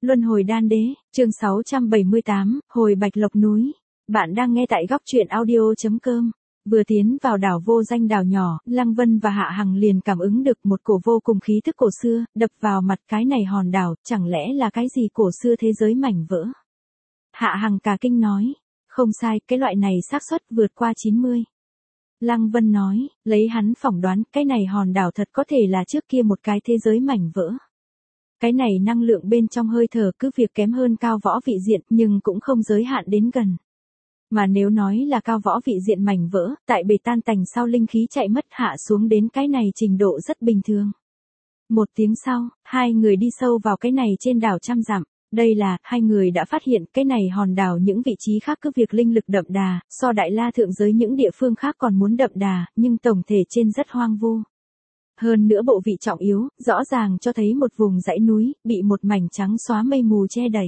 Luân hồi đan đế, chương 678, hồi Bạch Lộc núi. Bạn đang nghe tại góc truyện audio.com. Vừa tiến vào đảo vô danh đảo nhỏ, Lăng Vân và Hạ Hằng liền cảm ứng được một cổ vô cùng khí thức cổ xưa, đập vào mặt. Cái này hòn đảo, chẳng lẽ là cái gì cổ xưa thế giới mảnh vỡ? Hạ Hằng cả kinh nói, không sai, cái loại này xác suất vượt qua 90. Lăng Vân nói, lấy hắn phỏng đoán, cái này hòn đảo thật có thể là trước kia một cái thế giới mảnh vỡ. Cái này năng lượng bên trong hơi thở cứ việc kém hơn cao võ vị diện nhưng cũng không giới hạn đến gần. Mà nếu nói là cao võ vị diện mảnh vỡ, tại bể tan tành sau linh khí chạy mất hạ xuống đến cái này trình độ rất bình thường. Một tiếng sau, hai người đi sâu vào cái này trên đảo trăm dặm. Đây là, hai người đã phát hiện cái này hòn đảo những vị trí khác cứ việc linh lực đậm đà, so Đại La thượng giới những địa phương khác còn muốn đậm đà, nhưng tổng thể trên rất hoang vu. Hơn nữa bộ vị trọng yếu, rõ ràng cho thấy một vùng dãy núi, bị một mảnh trắng xóa mây mù che đầy.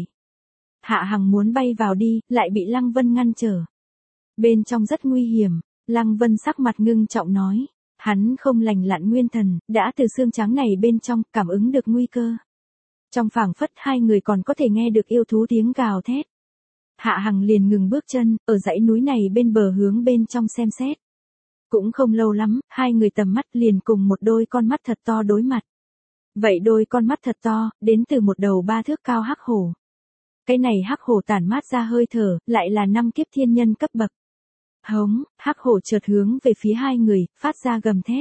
Hạ Hằng muốn bay vào đi, lại bị Lăng Vân ngăn trở. Bên trong rất nguy hiểm, Lăng Vân sắc mặt ngưng trọng nói. Hắn không lành lặn nguyên thần, đã từ xương trắng này bên trong, cảm ứng được nguy cơ. Trong phảng phất hai người còn có thể nghe được yêu thú tiếng gào thét. Hạ Hằng liền ngừng bước chân, ở dãy núi này bên bờ hướng bên trong xem xét. Cũng không lâu lắm, hai người tầm mắt liền cùng một đôi con mắt thật to đối mặt. Vậy đôi con mắt thật to, đến từ một đầu 3 thước cao hắc hổ. Cái này hắc hổ tản mát ra hơi thở, lại là 5 kiếp thiên nhân cấp bậc. Hống, hắc hổ chợt hướng về phía hai người, phát ra gầm thét.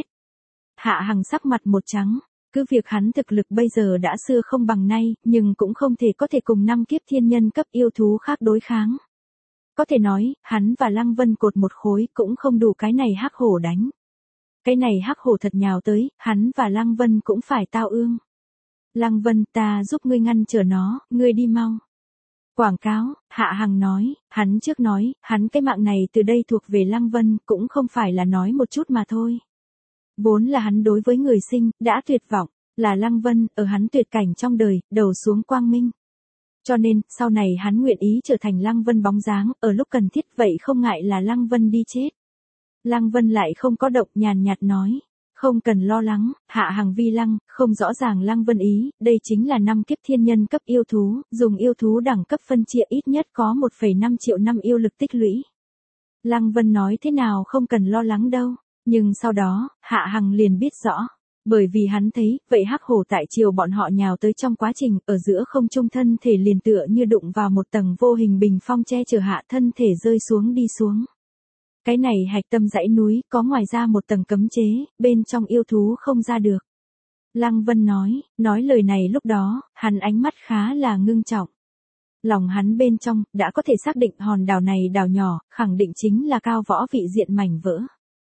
Hạ Hằng sắc mặt một trắng, cứ việc hắn thực lực bây giờ đã xưa không bằng nay, nhưng cũng không thể có thể cùng 5 kiếp thiên nhân cấp yêu thú khác đối kháng. Có thể nói, hắn và Lăng Vân cột một khối cũng không đủ cái này hắc hổ đánh. Cái này hắc hổ thật nhào tới, hắn và Lăng Vân cũng phải tao ương. Lăng Vân, ta giúp ngươi ngăn trở nó, ngươi đi mau. Quảng cáo, Hạ Hằng nói, hắn trước nói, hắn cái mạng này từ đây thuộc về Lăng Vân, cũng không phải là nói một chút mà thôi. Vốn là hắn đối với người sinh, đã tuyệt vọng, là Lăng Vân, ở hắn tuyệt cảnh trong đời, đầu xuống quang minh. Cho nên, sau này hắn nguyện ý trở thành Lăng Vân bóng dáng, ở lúc cần thiết vậy không ngại là Lăng Vân đi chết. Lăng Vân lại không có động, nhàn nhạt nói, không cần lo lắng, Hạ Hằng vi lăng, không rõ ràng Lăng Vân ý, đây chính là 5 kiếp thiên nhân cấp yêu thú, dùng yêu thú đẳng cấp phân chia ít nhất có 1,5 triệu năm yêu lực tích lũy. Lăng Vân nói thế nào không cần lo lắng đâu, nhưng sau đó, Hạ Hằng liền biết rõ. Bởi vì hắn thấy, vậy hắc hổ tại chiều bọn họ nhào tới trong quá trình, ở giữa không trung thân thể liền tựa như đụng vào một tầng vô hình bình phong che chở hạ thân thể rơi xuống đi xuống. Cái này hạch tâm dãy núi, có ngoài ra một tầng cấm chế, bên trong yêu thú không ra được. Lăng Vân nói lời này lúc đó, hắn ánh mắt khá là ngưng trọng. Lòng hắn bên trong, đã có thể xác định hòn đảo này đảo nhỏ, khẳng định chính là cao võ vị diện mảnh vỡ.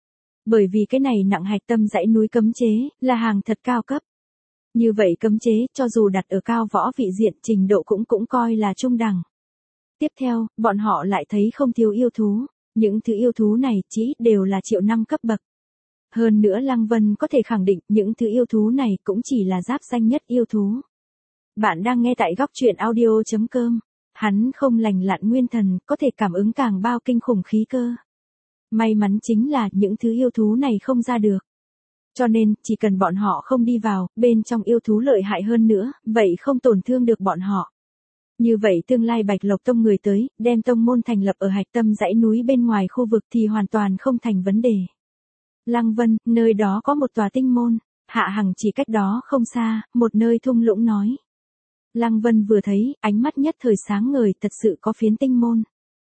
Bởi vì cái này nặng hạch tâm dãy núi cấm chế, là hàng thật cao cấp. Như vậy cấm chế, cho dù đặt ở cao võ vị diện trình độ cũng coi là trung đẳng. Tiếp theo, bọn họ lại thấy không thiếu yêu thú. Những thứ yêu thú này chỉ đều là triệu năm cấp bậc. Hơn nữa Lăng Vân có thể khẳng định những thứ yêu thú này cũng chỉ là giáp danh nhất yêu thú. Bạn đang nghe tại góc truyện audio.com. Hắn không lành lặn nguyên thần, có thể cảm ứng càng bao kinh khủng khí cơ. May mắn chính là những thứ yêu thú này không ra được. Cho nên, chỉ cần bọn họ không đi vào, bên trong yêu thú lợi hại hơn nữa, vậy không tổn thương được bọn họ. Như vậy tương lai Bạch Lộc Tông người tới, đem tông môn thành lập ở hạch tâm dãy núi bên ngoài khu vực thì hoàn toàn không thành vấn đề. Lăng Vân, nơi đó có một tòa tinh môn, Hạ Hằng chỉ cách đó không xa, một nơi thung lũng nói. Lăng Vân vừa thấy, ánh mắt nhất thời sáng ngời, thật sự có phiến tinh môn.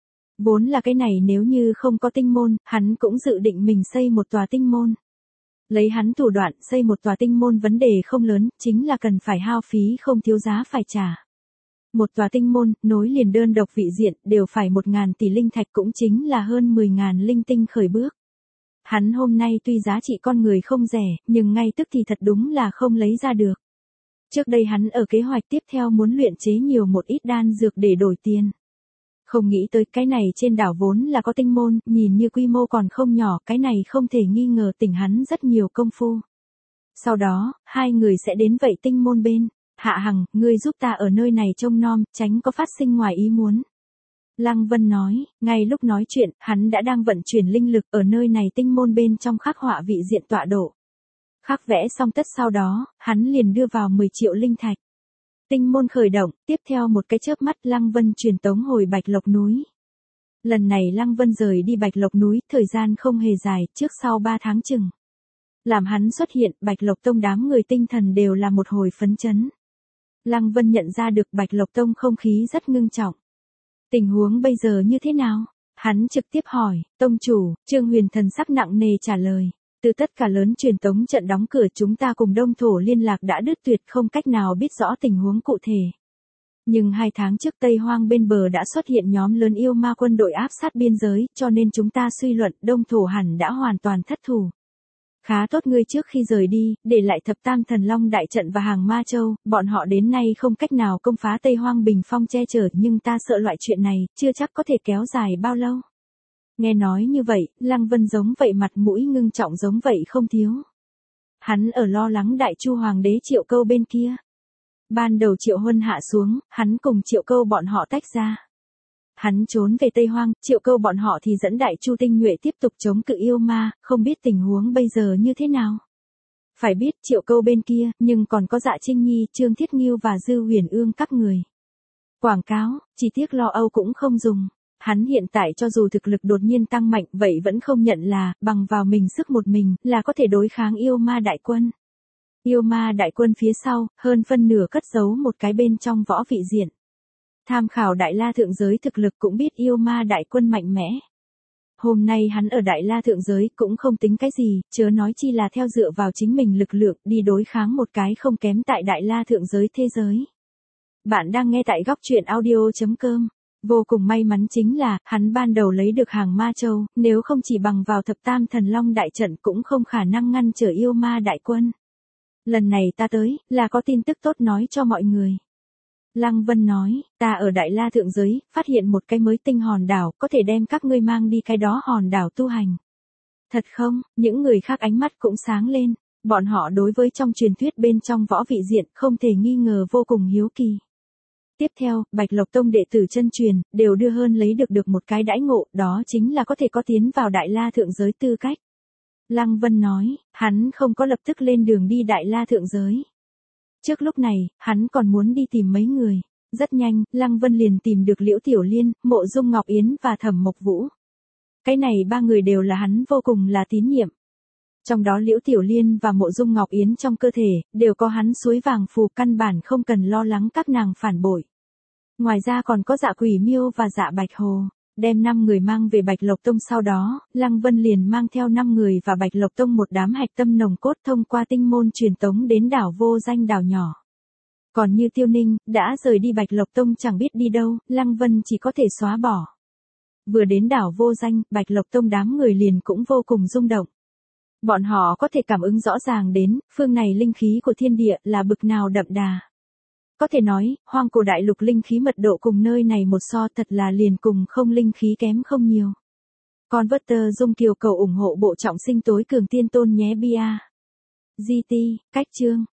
Vốn là cái này nếu như không có tinh môn, hắn cũng dự định mình xây một tòa tinh môn. Lấy hắn thủ đoạn xây một tòa tinh môn vấn đề không lớn, chính là cần phải hao phí không thiếu giá phải trả. Một tòa tinh môn, nối liền đơn độc vị diện, đều phải 1.000 tỷ linh thạch cũng chính là hơn 10.000 linh tinh khởi bước. Hắn hôm nay tuy giá trị con người không rẻ, nhưng ngay tức thì thật đúng là không lấy ra được. Trước đây hắn ở kế hoạch tiếp theo muốn luyện chế nhiều một ít đan dược để đổi tiền. Không nghĩ tới cái này trên đảo vốn là có tinh môn, nhìn như quy mô còn không nhỏ, cái này không thể nghi ngờ tỉnh hắn rất nhiều công phu. Sau đó, hai người sẽ đến vậy tinh môn bên. Hạ Hằng, ngươi giúp ta ở nơi này trông nom, tránh có phát sinh ngoài ý muốn. Lăng Vân nói, ngay lúc nói chuyện, hắn đã đang vận chuyển linh lực ở nơi này tinh môn bên trong khắc họa vị diện tọa độ. Khắc vẽ xong tất sau đó, hắn liền đưa vào 10 triệu linh thạch. Tinh môn khởi động, tiếp theo một cái chớp mắt Lăng Vân truyền tống hồi Bạch Lộc núi. Lần này Lăng Vân rời đi Bạch Lộc núi, thời gian không hề dài, trước sau 3 tháng chừng. Làm hắn xuất hiện, Bạch Lộc Tông đám người tinh thần đều là một hồi phấn chấn. Lăng Vân nhận ra được Bạch Lộc Tông không khí rất ngưng trọng. Tình huống bây giờ như thế nào? Hắn trực tiếp hỏi, Tông chủ, Trương Huyền thần sắc nặng nề trả lời. Từ tất cả lớn truyền tống trận đóng cửa chúng ta cùng Đông Thổ liên lạc đã đứt tuyệt, không cách nào biết rõ tình huống cụ thể. Nhưng 2 tháng trước Tây Hoang bên bờ đã xuất hiện nhóm lớn yêu ma quân đội áp sát biên giới, cho nên chúng ta suy luận Đông Thổ hẳn đã hoàn toàn thất thủ. Khá tốt ngươi trước khi rời đi, để lại thập tam thần long đại trận và hàng ma châu, bọn họ đến nay không cách nào công phá Tây Hoang bình phong che chở, nhưng ta sợ loại chuyện này, chưa chắc có thể kéo dài bao lâu. Nghe nói như vậy, Lăng Vân giống vậy mặt mũi ngưng trọng giống vậy không thiếu. Hắn ở lo lắng Đại Chu Hoàng đế Triệu Câu bên kia. Ban đầu Triệu Huân hạ xuống, hắn cùng Triệu Câu bọn họ tách ra. Hắn trốn về Tây Hoang, Triệu Câu bọn họ thì dẫn Đại Chu tinh nhuệ tiếp tục chống cự yêu ma, không biết tình huống bây giờ như thế nào. Phải biết Triệu Câu bên kia, nhưng còn có Dạ Trinh Nhi, Trương Thiết Nghiêu và Dư Huyền Ương các người. Quảng cáo, chỉ tiếc lo âu cũng không dùng. Hắn hiện tại cho dù thực lực đột nhiên tăng mạnh vậy vẫn không nhận là, bằng vào mình sức một mình, là có thể đối kháng yêu ma đại quân. Yêu ma đại quân phía sau, hơn phân nửa cất giấu một cái bên trong võ vị diện. Tham khảo Đại La Thượng Giới thực lực cũng biết yêu ma đại quân mạnh mẽ. Hôm nay hắn ở Đại La Thượng Giới cũng không tính cái gì, chớ nói chi là theo dựa vào chính mình lực lượng đi đối kháng một cái không kém tại Đại La Thượng Giới thế giới. Bạn đang nghe tại góc truyện audio.com. Vô cùng may mắn chính là, hắn ban đầu lấy được hàng ma châu, nếu không chỉ bằng vào thập tam thần long đại trận cũng không khả năng ngăn trở yêu ma đại quân. Lần này ta tới, là có tin tức tốt nói cho mọi người. Lăng Vân nói, ta ở Đại La Thượng Giới, phát hiện một cái mới tinh hòn đảo, có thể đem các ngươi mang đi cái đó hòn đảo tu hành. Thật không? Những người khác ánh mắt cũng sáng lên, bọn họ đối với trong truyền thuyết bên trong võ vị diện không thể nghi ngờ vô cùng hiếu kỳ. Tiếp theo, Bạch Lộc Tông đệ tử chân truyền, đều đưa hơn lấy được một cái đãi ngộ, đó chính là có thể có tiến vào Đại La Thượng Giới tư cách. Lăng Vân nói, hắn không có lập tức lên đường đi Đại La Thượng Giới. Trước lúc này, hắn còn muốn đi tìm mấy người. Rất nhanh, Lăng Vân liền tìm được Liễu Tiểu Liên, Mộ Dung Ngọc Yến và Thẩm Mộc Vũ. Cái này 3 người đều là hắn vô cùng là tín nhiệm. Trong đó Liễu Tiểu Liên và Mộ Dung Ngọc Yến trong cơ thể, đều có hắn suối vàng phù, căn bản không cần lo lắng các nàng phản bội. Ngoài ra còn có Dạ Quỷ Miêu và Dạ Bạch Hồ. Đem 5 người mang về Bạch Lộc Tông sau đó, Lăng Vân liền mang theo 5 người và Bạch Lộc Tông một đám hạch tâm nồng cốt thông qua tinh môn truyền tống đến đảo vô danh đảo nhỏ. Còn như Tiêu Ninh, đã rời đi Bạch Lộc Tông chẳng biết đi đâu, Lăng Vân chỉ có thể xóa bỏ. Vừa đến đảo vô danh, Bạch Lộc Tông đám người liền cũng vô cùng rung động. Bọn họ có thể cảm ứng rõ ràng đến, phương này linh khí của thiên địa là bực nào đậm đà. Có thể nói, hoang cổ đại lục linh khí mật độ cùng nơi này một so thật là liền cùng không linh khí kém không nhiều. Converter Dung Kiều cầu ủng hộ bộ trọng sinh tối cường tiên tôn nhé bia. GT, cách chương.